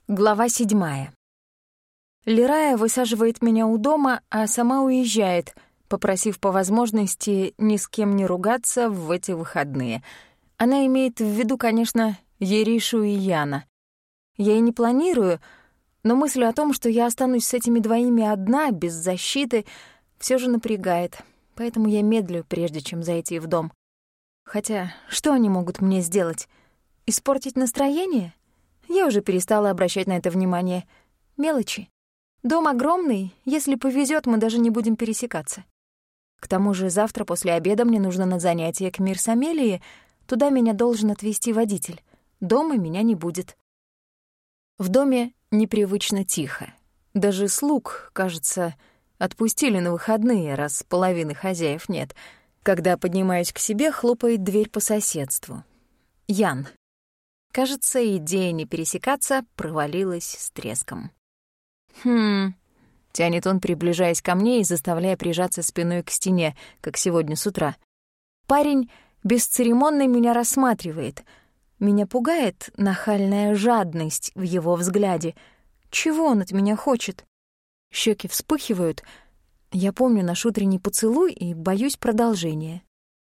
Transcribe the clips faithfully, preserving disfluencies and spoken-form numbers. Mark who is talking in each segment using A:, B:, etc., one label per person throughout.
A: Глава седьмая. Лерая высаживает меня у дома, а сама уезжает, попросив по возможности ни с кем не ругаться в эти выходные. Она имеет в виду, конечно, Еришу и Яна. Я и не планирую, но мысль о том, что я останусь с этими двоими одна, без защиты, все же напрягает, поэтому я медлю, прежде чем зайти в дом. Хотя, что они могут мне сделать? Испортить настроение? Я уже перестала обращать на это внимание. Мелочи. Дом огромный, если повезет, мы даже не будем пересекаться. К тому же завтра после обеда мне нужно на занятие к Мирсамелии, туда меня должен отвезти водитель. Дома меня не будет. В доме непривычно тихо. Даже слуг, кажется, отпустили на выходные, раз половины хозяев нет. Когда поднимаюсь к себе, хлопает дверь по соседству. Ян. Кажется, идея не пересекаться провалилась с треском. «Хм...» — тянет он, приближаясь ко мне и заставляя прижаться спиной к стене, как сегодня с утра. Парень бесцеремонно меня рассматривает. Меня пугает нахальная жадность в его взгляде. Чего он от меня хочет? Щеки вспыхивают. Я помню наш утренний поцелуй и боюсь продолжения.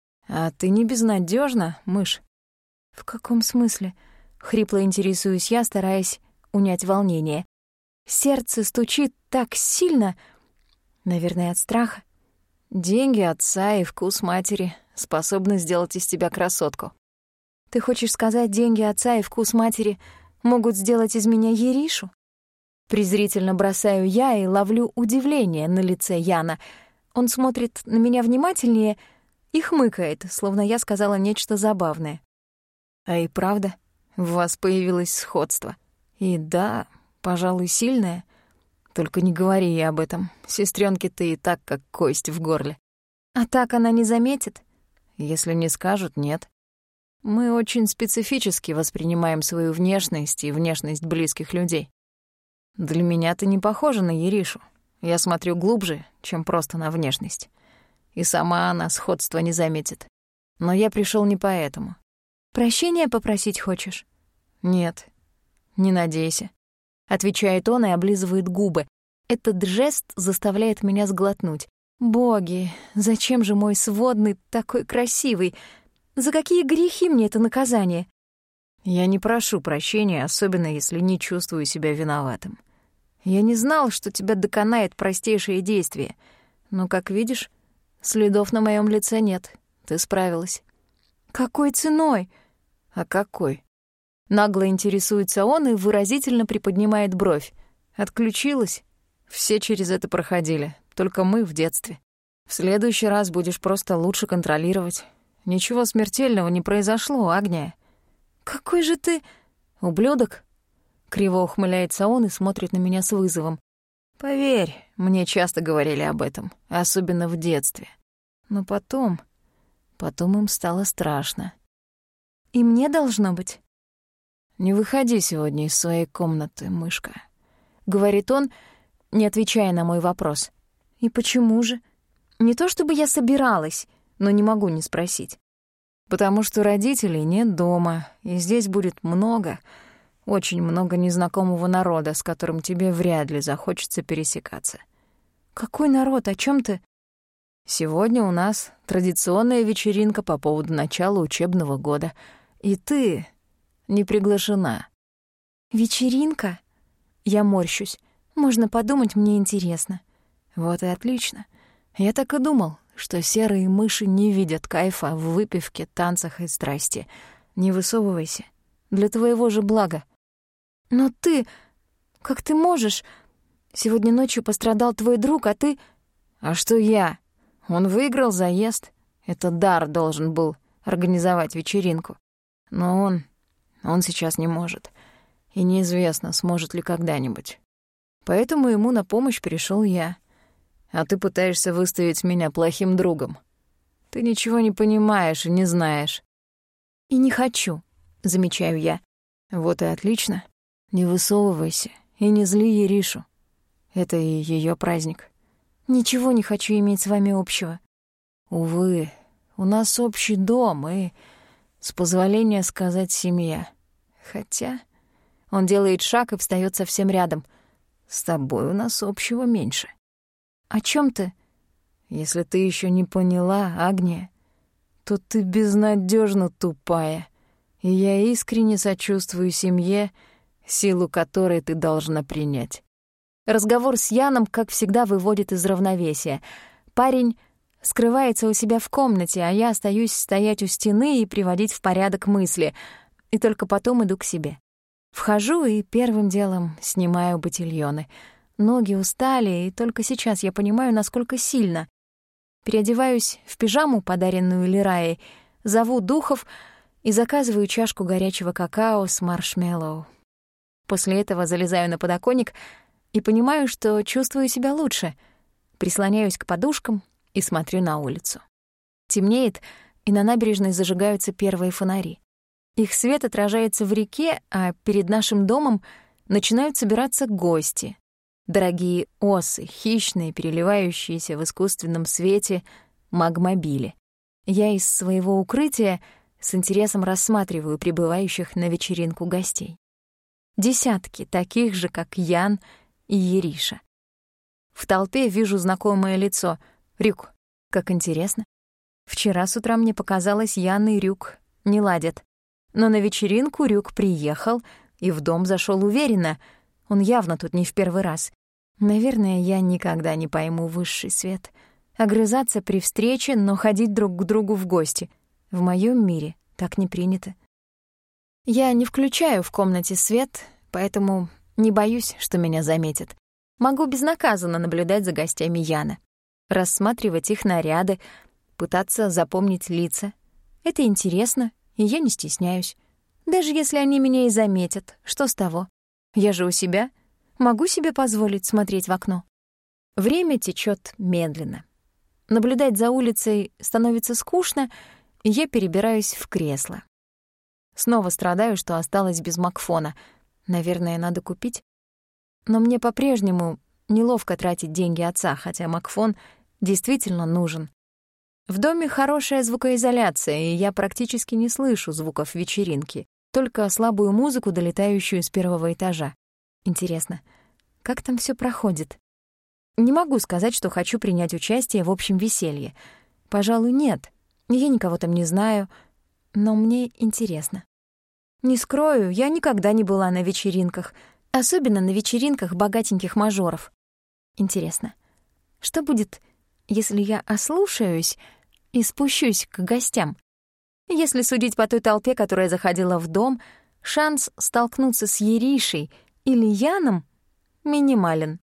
A: «А ты не безнадежна, мышь?» «В каком смысле?» — хрипло интересуюсь я, стараясь унять волнение. Сердце стучит так сильно, наверное, от страха. Деньги отца и вкус матери способны сделать из тебя красотку. Ты хочешь сказать, деньги отца и вкус матери могут сделать из меня Еришу? Презрительно бросаю я и ловлю удивление на лице Яна. Он смотрит на меня внимательнее и хмыкает, словно я сказала нечто забавное. А и правда, в вас появилось сходство. И да, пожалуй, сильное. Только не говори ей об этом. Сестрёнке ты и так, как кость в горле. А так она не заметит? Если не скажут, нет. Мы очень специфически воспринимаем свою внешность и внешность близких людей. Для меня ты не похожа на Еришу. Я смотрю глубже, чем просто на внешность. И сама она сходства не заметит. Но я пришёл не поэтому. «Прощения попросить хочешь?» «Нет, не надейся», — отвечает он и облизывает губы. Этот жест заставляет меня сглотнуть. «Боги, зачем же мой сводный такой красивый? За какие грехи мне это наказание?» Я не прошу прощения, особенно если не чувствую себя виноватым. Я не знал, что тебя доконает простейшее действие. Но, как видишь, следов на моем лице нет. Ты справилась. «Какой ценой?» «А какой?» Нагло интересуется он и выразительно приподнимает бровь. «Отключилась? Все через это проходили, только мы в детстве. В следующий раз будешь просто лучше контролировать. Ничего смертельного не произошло, Агния». «Какой же ты ублюдок?» Криво ухмыляется он и смотрит на меня с вызовом. «Поверь, мне часто говорили об этом, особенно в детстве. Но потом... потом им стало страшно». «И мне должно быть?» «Не выходи сегодня из своей комнаты, мышка», — говорит он, не отвечая на мой вопрос. «И почему же? Не то чтобы я собиралась, но не могу не спросить». «Потому что родителей нет дома, и здесь будет много, очень много незнакомого народа, с которым тебе вряд ли захочется пересекаться». «Какой народ? О чем ты?» «Сегодня у нас традиционная вечеринка по поводу начала учебного года, и ты не приглашена». «Вечеринка?» Я морщусь. Можно подумать, мне интересно. Вот и отлично. Я так и думал, что серые мыши не видят кайфа в выпивке, танцах и страсти. Не высовывайся. Для твоего же блага. Но ты... как ты можешь? Сегодня ночью пострадал твой друг, а ты... А что я? Он выиграл заезд. Это Дар должен был организовать вечеринку. Но он... он сейчас не может. И неизвестно, сможет ли когда-нибудь. Поэтому ему на помощь пришел я. А ты пытаешься выставить меня плохим другом. Ты ничего не понимаешь и не знаешь. И не хочу, замечаю я. Вот и отлично. Не высовывайся и не зли Еришу. Это и ее праздник. Ничего не хочу иметь с вами общего. Увы, у нас общий дом и, с позволения сказать, семья. Хотя Он делает шаг и встаёт совсем рядом. «С тобой у нас общего меньше». «О чём ты?» «Если ты ещё не поняла, Агния, то ты безнадёжно тупая, и я искренне сочувствую семье, силу которой ты должна принять». Разговор с Яном, как всегда, выводит из равновесия. Парень скрывается у себя в комнате, а я остаюсь стоять у стены и приводить в порядок мысли, и только потом иду к себе. Вхожу и первым делом снимаю ботильоны. Ноги устали, и только сейчас я понимаю, насколько сильно. Переодеваюсь в пижаму, подаренную Лираей, зову духов и заказываю чашку горячего какао с маршмеллоу. После этого залезаю на подоконник и понимаю, что чувствую себя лучше. Прислоняюсь к подушкам и смотрю на улицу. Темнеет, и на набережной зажигаются первые фонари. Их свет отражается в реке, а перед нашим домом начинают собираться гости. Дорогие осы, хищные, переливающиеся в искусственном свете магмобили. Я из своего укрытия с интересом рассматриваю прибывающих на вечеринку гостей. Десятки таких же, как Ян и Ериша. В толпе вижу знакомое лицо. Рюк. Как интересно. Вчера с утра мне показалось, Ян и Рюк не ладят. Но на вечеринку Рюк приехал и в дом зашёл уверенно. Он явно тут не в первый раз. Наверное, я никогда не пойму высший свет. Огрызаться при встрече, но ходить друг к другу в гости. В моём мире так не принято. Я не включаю в комнате свет, поэтому не боюсь, что меня заметят. Могу безнаказанно наблюдать за гостями Яна, рассматривать их наряды, пытаться запомнить лица. Это интересно, и я не стесняюсь. Даже если они меня и заметят, что с того? Я же у себя, могу себе позволить смотреть в окно. Время течёт медленно. Наблюдать за улицей становится скучно, и я перебираюсь в кресло. Снова страдаю, что осталась без Макфона. Наверное, надо купить. Но мне по-прежнему неловко тратить деньги отца, хотя Макфон действительно нужен. В доме хорошая звукоизоляция, и я практически не слышу звуков вечеринки, только слабую музыку, долетающую с первого этажа. Интересно, как там всё проходит? Не могу сказать, что хочу принять участие в общем веселье. Пожалуй, нет. Я никого там не знаю, но мне интересно. Не скрою, я никогда не была на вечеринках, особенно на вечеринках богатеньких мажоров. Интересно, что будет, если я ослушаюсь и спущусь к гостям? Если судить по той толпе, которая заходила в дом, шанс столкнуться с Еришей или Яном минимален.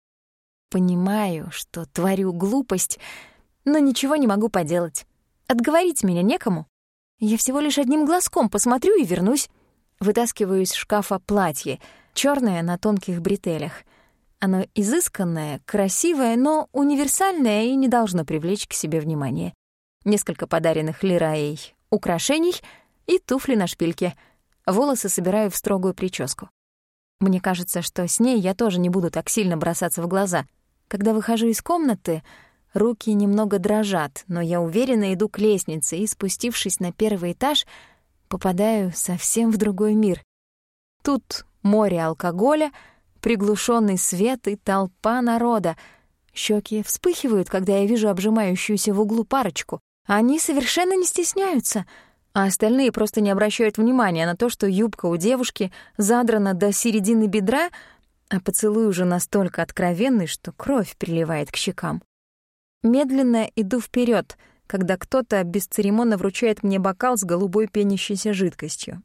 A: Понимаю, что творю глупость, но ничего не могу поделать. Отговорить меня некому. Я всего лишь одним глазком посмотрю и вернусь. Вытаскиваю из шкафа платье, чёрное на тонких бретелях. Оно изысканное, красивое, но универсальное и не должно привлечь к себе внимание. Несколько подаренных Лираей украшений и туфли на шпильке. Волосы собираю в строгую прическу. Мне кажется, что с ней я тоже не буду так сильно бросаться в глаза. Когда выхожу из комнаты, руки немного дрожат, но я уверенно иду к лестнице и, спустившись на первый этаж, попадаю совсем в другой мир. Тут море алкоголя, приглушенный свет и толпа народа. Щеки вспыхивают, когда я вижу обжимающуюся в углу парочку. Они совершенно не стесняются, а остальные просто не обращают внимания на то, что юбка у девушки задрана до середины бедра, а поцелуй уже настолько откровенный, что кровь приливает к щекам. Медленно иду вперед, когда кто-то бесцеремонно вручает мне бокал с голубой пенящейся жидкостью.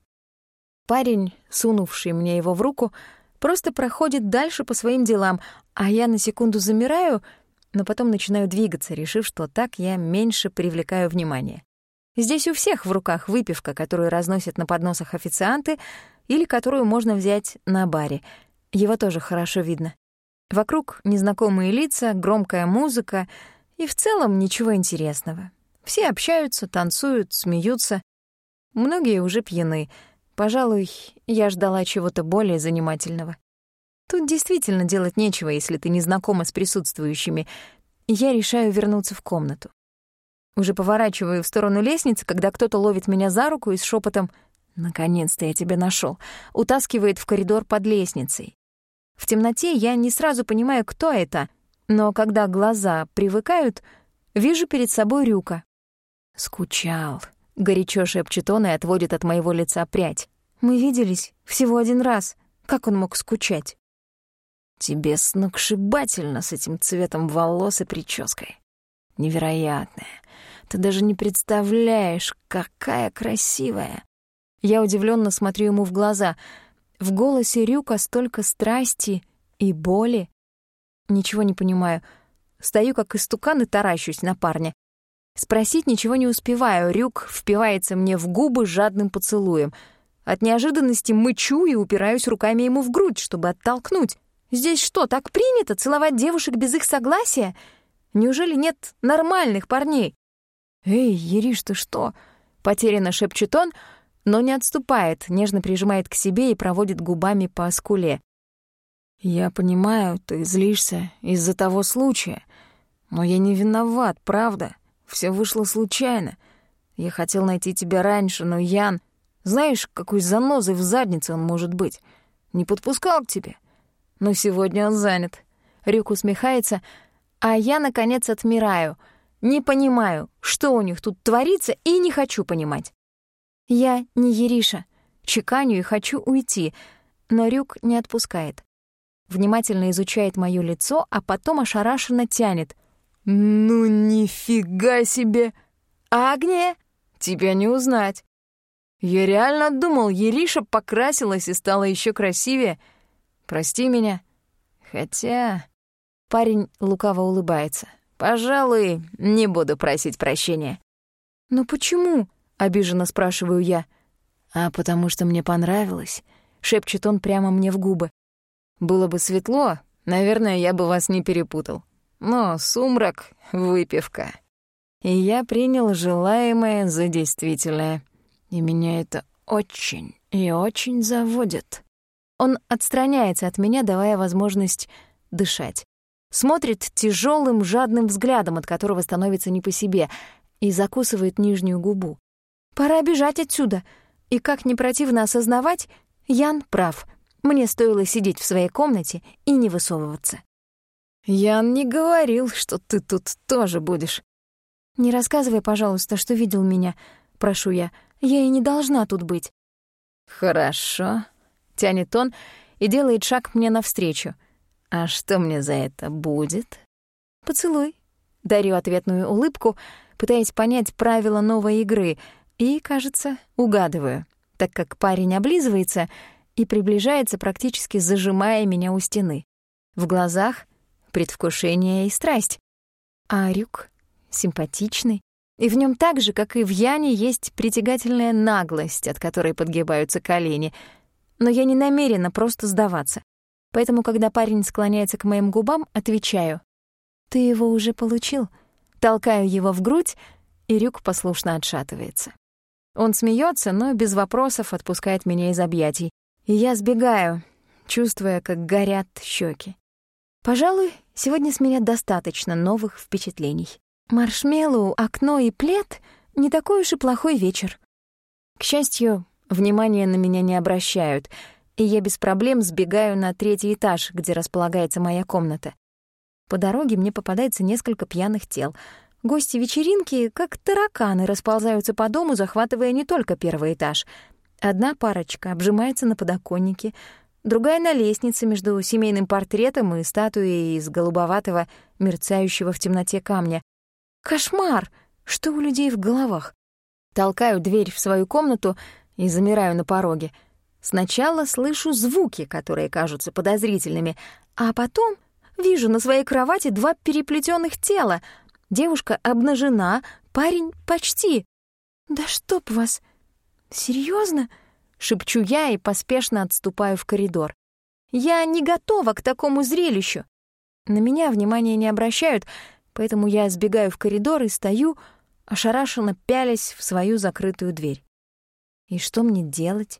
A: Парень, сунувший мне его в руку, просто проходит дальше по своим делам, а я на секунду замираю, но потом начинаю двигаться, решив, что так я меньше привлекаю внимание. Здесь у всех в руках выпивка, которую разносят на подносах официанты или которую можно взять на баре. Его тоже хорошо видно. Вокруг незнакомые лица, громкая музыка и в целом ничего интересного. Все общаются, танцуют, смеются. Многие уже пьяны. Пожалуй, я ждала чего-то более занимательного. Тут действительно делать нечего, если ты не знакома с присутствующими. Я решаю вернуться в комнату. Уже поворачиваю в сторону лестницы, когда кто-то ловит меня за руку и с шепотом «Наконец-то я тебя нашел. Утаскивает в коридор под лестницей. В темноте я не сразу понимаю, кто это, но когда глаза привыкают, вижу перед собой Рюка. «Скучал», — горячо шепчет он и отводит от моего лица прядь. «Мы виделись всего один раз. Как он мог скучать?» «Тебе сногсшибательно с этим цветом волос и прической. Невероятная. Ты даже не представляешь, какая красивая». Я удивленно смотрю ему в глаза. В голосе Рюка столько страсти и боли. Ничего не понимаю. Стою как истукан и таращусь на парня. Спросить ничего не успеваю. Рюк впивается мне в губы жадным поцелуем. От неожиданности мычу и упираюсь руками ему в грудь, чтобы оттолкнуть. Здесь что, так принято целовать девушек без их согласия? Неужели нет нормальных парней? «Эй, Ериш, ты что?» — потерянно шепчет он, но не отступает, нежно прижимает к себе и проводит губами по скуле. «Я понимаю, ты злишься из-за того случая, но я не виноват, правда? Все вышло случайно. Я хотел найти тебя раньше, но Ян... Знаешь, какой занозой в заднице он может быть? Не подпускал к тебе. Но сегодня он занят». Рюк усмехается, а я, наконец, отмираю. Не понимаю, что у них тут творится, и не хочу понимать. Я не Ериша, чеканю и хочу уйти, но Рюк не отпускает. Внимательно изучает моё лицо, а потом ошарашенно тянет. «Ну нифига себе! Агния? Тебя не узнать! Я реально думал, Ериша покрасилась и стала ещё красивее. Прости меня. Хотя...» Парень лукаво улыбается. «Пожалуй, не буду просить прощения». «Но почему?» — обиженно спрашиваю я. «А потому что мне понравилось», — шепчет он прямо мне в губы. «Было бы светло, наверное, я бы вас не перепутал. Но сумрак — выпивка. И я принял желаемое за действительное. И меня это очень и очень заводит». Он отстраняется от меня, давая возможность дышать. Смотрит тяжелым, жадным взглядом, от которого становится не по себе, и закусывает нижнюю губу. Пора бежать отсюда. И как не противно осознавать, Ян прав. Мне стоило сидеть в своей комнате и не высовываться. «Ян не говорил, что ты тут тоже будешь». «Не рассказывай, пожалуйста, что видел меня, прошу я. Я и не должна тут быть».
B: «Хорошо», — тянет он и делает шаг мне навстречу. «А что мне за это будет?»
A: «Поцелуй». Дарю ответную улыбку, пытаясь понять правила новой игры, и, кажется, угадываю, так как парень облизывается и приближается, практически зажимая меня у стены. В глазах предвкушение и страсть. А Рюк симпатичный, и в нем так же, как и в Яне, есть притягательная наглость, от которой подгибаются колени. Но я не намерена просто сдаваться. Поэтому, когда парень склоняется к моим губам, отвечаю: «Ты его уже получил». Толкаю его в грудь, и Рюк послушно отшатывается. Он смеется, но без вопросов отпускает меня из объятий. И я сбегаю, чувствуя, как горят щеки. Пожалуй, сегодня с меня достаточно новых впечатлений. Маршмеллоу, окно и плед — не такой уж и плохой вечер. К счастью, внимания на меня не обращают, и я без проблем сбегаю на третий этаж, где располагается моя комната. По дороге мне попадается несколько пьяных тел. Гости вечеринки, как тараканы, расползаются по дому, захватывая не только первый этаж. Одна парочка обжимается на подоконнике, другая — на лестнице между семейным портретом и статуей из голубоватого, мерцающего в темноте камня. Кошмар! Что у людей в головах? Толкаю дверь в свою комнату и замираю на пороге. Сначала слышу звуки, которые кажутся подозрительными, а потом вижу на своей кровати два переплетённых тела. Девушка обнажена, парень почти. «Да чтоб вас! Серьёзно?» — шепчу я и поспешно отступаю в коридор. Я не готова к такому зрелищу. На меня внимания не обращают, поэтому я сбегаю в коридор и стою, ошарашенно пялясь в свою закрытую дверь. И что мне делать?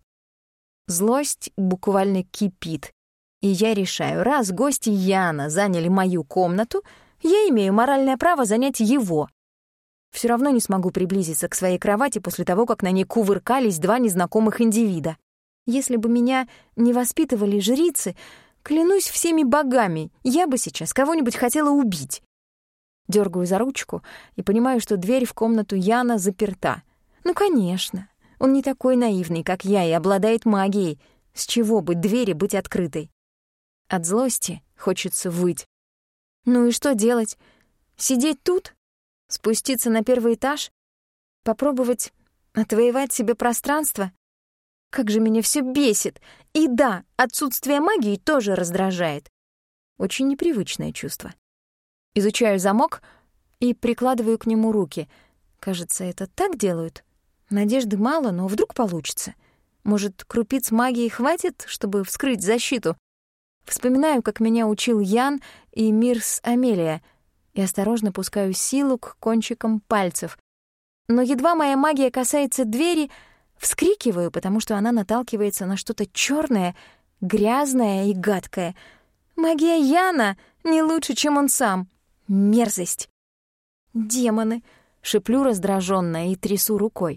A: Злость буквально кипит, и я решаю, раз гости Яна заняли мою комнату, я имею моральное право занять его. Все равно не смогу приблизиться к своей кровати после того, как на ней кувыркались два незнакомых индивида. Если бы меня не воспитывали жрицы, клянусь всеми богами, я бы сейчас кого-нибудь хотела убить. Дёргаю за ручку и понимаю, что дверь в комнату Яна заперта. Ну, конечно, он не такой наивный, как я, и обладает магией. С чего бы двери быть открытой? От злости хочется выть. Ну и что делать? Сидеть тут? Спуститься на первый этаж? Попробовать отвоевать себе пространство? Как же меня все бесит! И да, отсутствие магии тоже раздражает. Очень непривычное чувство. Изучаю замок и прикладываю к нему руки. Кажется, это так делают. Надежды мало, но вдруг получится. Может, крупиц магии хватит, чтобы вскрыть защиту? Вспоминаю, как меня учил Ян и Мирс Амелия, и осторожно пускаю силу к кончикам пальцев. Но едва моя магия касается двери, вскрикиваю, потому что она наталкивается на что-то чёрное, грязное и гадкое. Магия Яна не лучше, чем он сам. Мерзость. «Демоны!» — шеплю раздражённо и трясу рукой.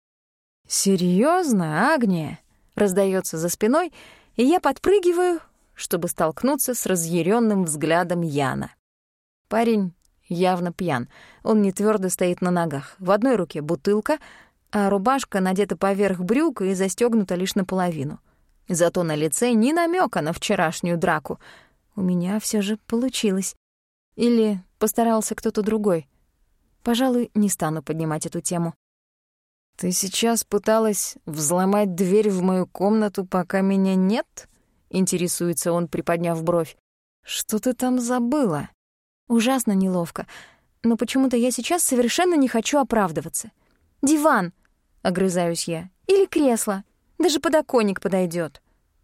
A: «Серьёзно, Агния?» — раздаётся за спиной, и я подпрыгиваю, чтобы столкнуться с разъярённым взглядом Яна. Парень явно пьян. Он не твёрдо стоит на ногах. В одной руке бутылка, а рубашка надета поверх брюк и застёгнута лишь наполовину. Зато на лице ни намёка на вчерашнюю драку. У меня всё же получилось. Или постарался кто-то другой. Пожалуй, не стану поднимать эту тему. «Ты сейчас пыталась взломать дверь в мою комнату, пока меня нет?» — интересуется он, приподняв бровь. «Что ты там забыла?» Ужасно неловко, но почему-то я сейчас совершенно не хочу оправдываться. «Диван!» — огрызаюсь я. «Или кресло. Даже подоконник подойдёт».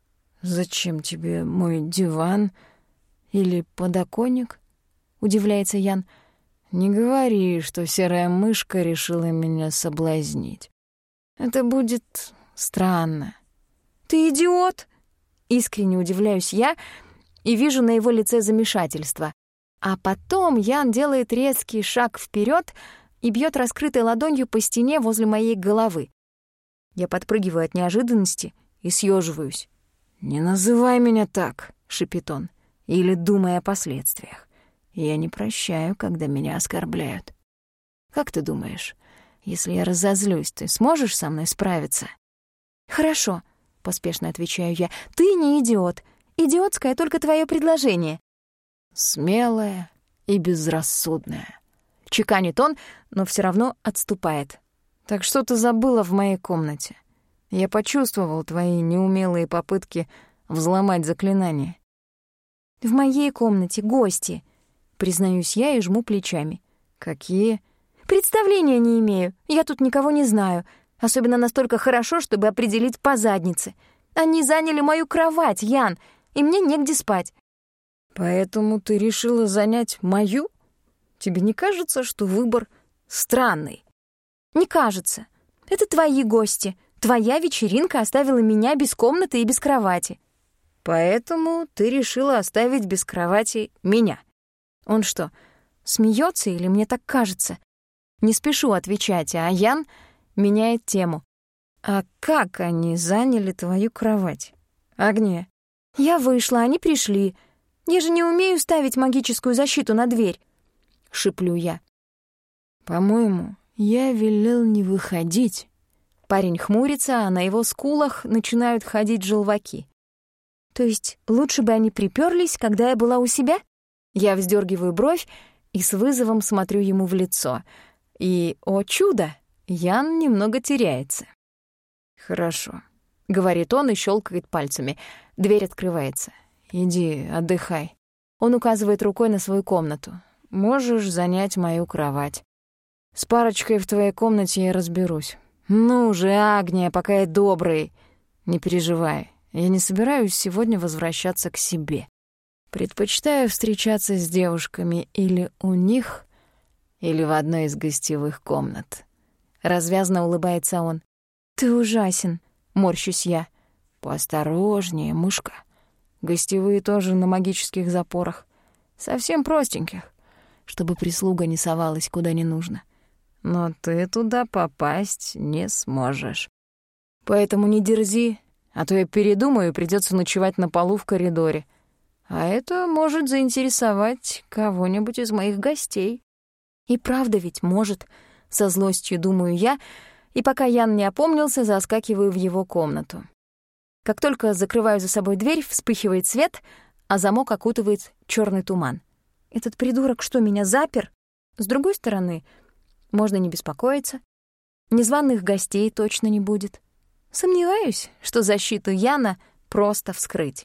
A: «Зачем тебе мой диван или подоконник?» — удивляется Ян. «Не говори, что серая мышка решила меня соблазнить. Это будет странно». «Ты идиот!» — искренне удивляюсь я и вижу на его лице замешательство. А потом Ян делает резкий шаг вперед и бьет раскрытой ладонью по стене возле моей головы. Я подпрыгиваю от неожиданности и съеживаюсь. «Не называй меня так», — шипит он, — «или думай о последствиях. Я не прощаю, когда меня оскорбляют. Как ты думаешь, если я разозлюсь, ты сможешь со мной справиться?» «Хорошо», — поспешно отвечаю я, — «ты не идиот. Идиотское только твое предложение». «Смелая и безрассудная», — чеканит он, но все равно отступает. «Так что ты забыла в моей комнате? Я почувствовал твои неумелые попытки взломать заклинание». «В моей комнате гости», — признаюсь я и жму плечами. «Какие?» «Представления не имею. Я тут никого не знаю. Особенно настолько хорошо, чтобы определить по заднице. Они заняли мою кровать, Ян, и мне негде спать». «Поэтому ты решила занять мою? Тебе не кажется, что выбор странный?» «Не кажется. Это твои гости. Твоя вечеринка оставила меня без комнаты и без кровати». «Поэтому ты решила оставить без кровати меня». Он что, смеется или мне так кажется? Не спешу отвечать, а Ян меняет тему. «А как они заняли твою кровать, Агния?» «Я вышла, они пришли. Я же не умею ставить магическую защиту на дверь», — шиплю я. «По-моему, я велел не выходить». Парень хмурится, а на его скулах начинают ходить желваки. «То есть лучше бы они припёрлись, когда я была у себя?» Я вздёргиваю бровь и с вызовом смотрю ему в лицо. И, о чудо, Ян немного теряется. «Хорошо», — говорит он и щелкает пальцами. Дверь открывается. «Иди, отдыхай». Он указывает рукой на свою комнату. «Можешь занять мою кровать. С парочкой в твоей комнате я разберусь. Ну же, Агния, пока я добрый. Не переживай, я не собираюсь сегодня возвращаться к себе. Предпочитаю встречаться с девушками или у них, или в одной из гостевых комнат». Развязно улыбается он. «Ты ужасен», — морщусь я. «Поосторожнее, мышка. Гостевые тоже на магических запорах. Совсем простеньких, чтобы прислуга не совалась куда не нужно.
B: но ты туда попасть не сможешь. Поэтому не дерзи, а то я передумаю, и придётся ночевать на полу в коридоре. А это может заинтересовать кого-нибудь из моих гостей».
A: И правда ведь может, со злостью думаю я, и пока Ян не опомнился, заскакиваю в его комнату. Как только закрываю за собой дверь, вспыхивает свет, а замок окутывает чёрный туман. Этот придурок что, меня запер? С другой стороны, можно не беспокоиться. Незваных гостей точно не будет. Сомневаюсь, что защиту Яна просто вскрыть.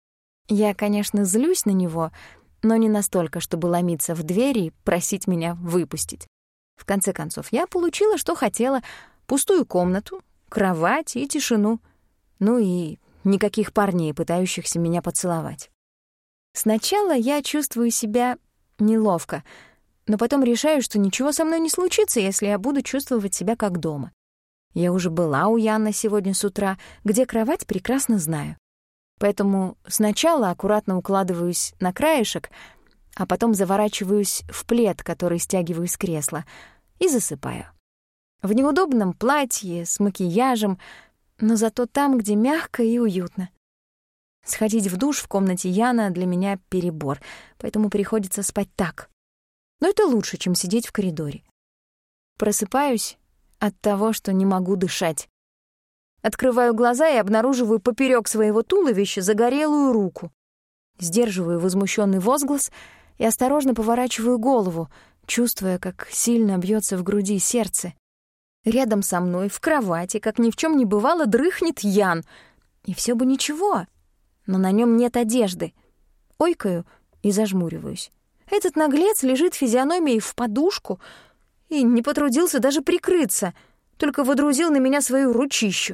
A: Я, конечно, злюсь на него, но не настолько, чтобы ломиться в дверь и просить меня выпустить. В конце концов, я получила, что хотела: пустую комнату, кровать и тишину. Ну и никаких парней, пытающихся меня поцеловать. Сначала я чувствую себя неловко, но потом решаю, что ничего со мной не случится, если я буду чувствовать себя как дома. Я уже была у Яна сегодня с утра, где кровать прекрасно знаю. Поэтому сначала аккуратно укладываюсь на краешек, а потом заворачиваюсь в плед, который стягиваю с кресла, и засыпаю. В неудобном платье, с макияжем, но зато там, где мягко и уютно. Сходить в душ в комнате Яна для меня перебор, поэтому приходится спать так. Но это лучше, чем сидеть в коридоре. Просыпаюсь от того, что не могу дышать. Открываю глаза и обнаруживаю поперёк своего туловища загорелую руку. Сдерживаю возмущённый возглас и осторожно поворачиваю голову, чувствуя, как сильно бьётся в груди сердце. Рядом со мной, в кровати, как ни в чём не бывало, дрыхнет Ян. И всё бы ничего, но на нём нет одежды. Ойкаю и зажмуриваюсь. Этот наглец лежит физиономией в подушку и не потрудился даже прикрыться, только водрузил на меня свою ручищу.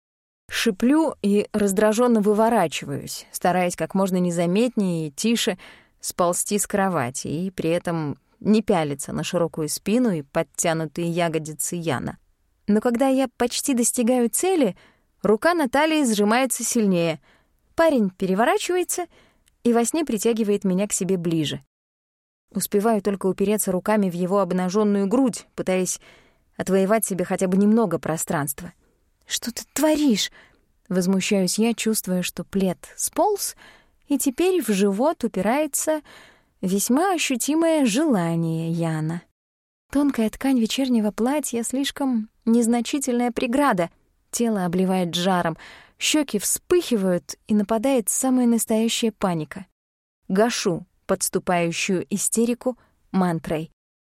A: Шиплю и раздражённо выворачиваюсь, стараясь как можно незаметнее и тише сползти с кровати и при этом не пялиться на широкую спину и подтянутые ягодицы Яна. Но когда я почти достигаю цели, рука на талии сжимается сильнее. Парень переворачивается и во сне притягивает меня к себе ближе. Успеваю только упереться руками в его обнажённую грудь, пытаясь отвоевать себе хотя бы немного пространства. «Что ты творишь?» — возмущаюсь я, чувствуя, что плед сполз, и теперь в живот упирается весьма ощутимое желание Яна. Тонкая ткань вечернего платья — слишком незначительная преграда. Тело обливает жаром, щеки вспыхивают, и нападает самая настоящая паника. Гашу подступающую истерику мантрой.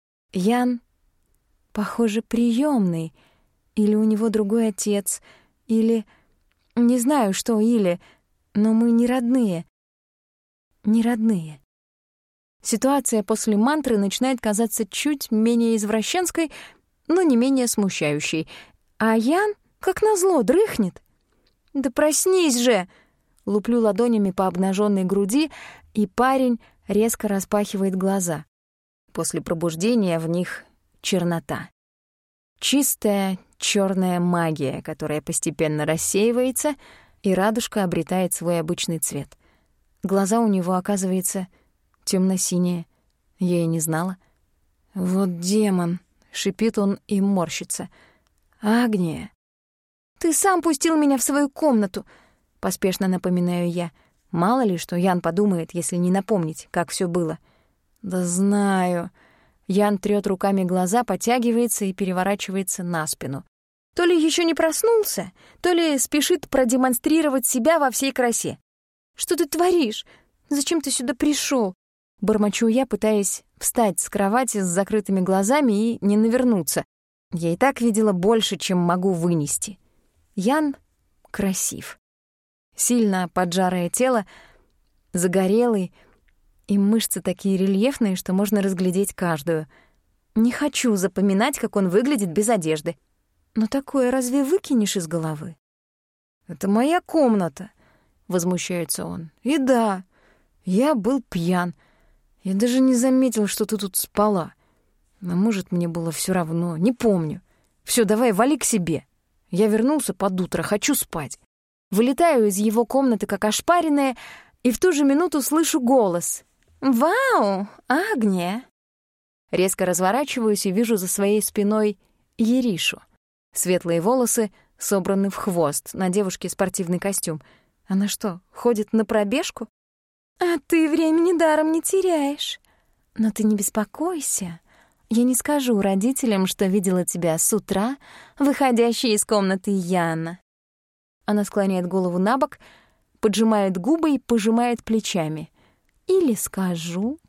A: Ян, похоже, приемный, или у него другой отец, или... Не знаю, что или, но мы не родные. Не родные. Ситуация после мантры начинает казаться чуть менее извращенской, но не менее смущающей. А Ян, как назло, дрыхнет. «Да проснись же!» Луплю ладонями по обнаженной груди, и парень резко распахивает глаза. После пробуждения в них чернота. Чистая черная магия, которая постепенно рассеивается, и радужка обретает свой обычный цвет. Глаза у него, оказывается, темно-синие. Я и не знала. «Вот демон!» — шипит он и морщится. «Агния!» «Ты сам пустил меня в свою комнату!» — поспешно напоминаю я. Мало ли, что Ян подумает, если не напомнить, как всё было. «Да знаю». Ян трёт руками глаза, потягивается и переворачивается на спину. То ли ещё не проснулся, то ли спешит продемонстрировать себя во всей красе. «Что ты творишь? Зачем ты сюда пришёл?» Бормочу я, пытаясь встать с кровати с закрытыми глазами и не навернуться. Я и так видела больше, чем могу вынести. Ян красив. Сильно поджарое тело, загорелый, и мышцы такие рельефные, что можно разглядеть каждую. Не хочу запоминать, как он выглядит без одежды. Но такое разве выкинешь из головы? «Это моя комната», — возмущается он. «И да, я был пьян. Я даже не заметил, что ты тут спала. А может, мне было всё равно, не помню. Всё, давай, вали к себе. Я вернулся под утро, хочу спать». Вылетаю из его комнаты, как ошпаренная, и в ту же минуту слышу голос. «Вау, Агния!» Резко разворачиваюсь и вижу за своей спиной Еришу. Светлые волосы собраны в хвост, на девушке спортивный костюм. Она что, ходит на пробежку? А ты времени даром не теряешь. Но ты не беспокойся. Я не скажу родителям, что видела тебя с утра, выходящей из комнаты Яна. Она склоняет голову набок, поджимает губы и пожимает плечами. Или скажу.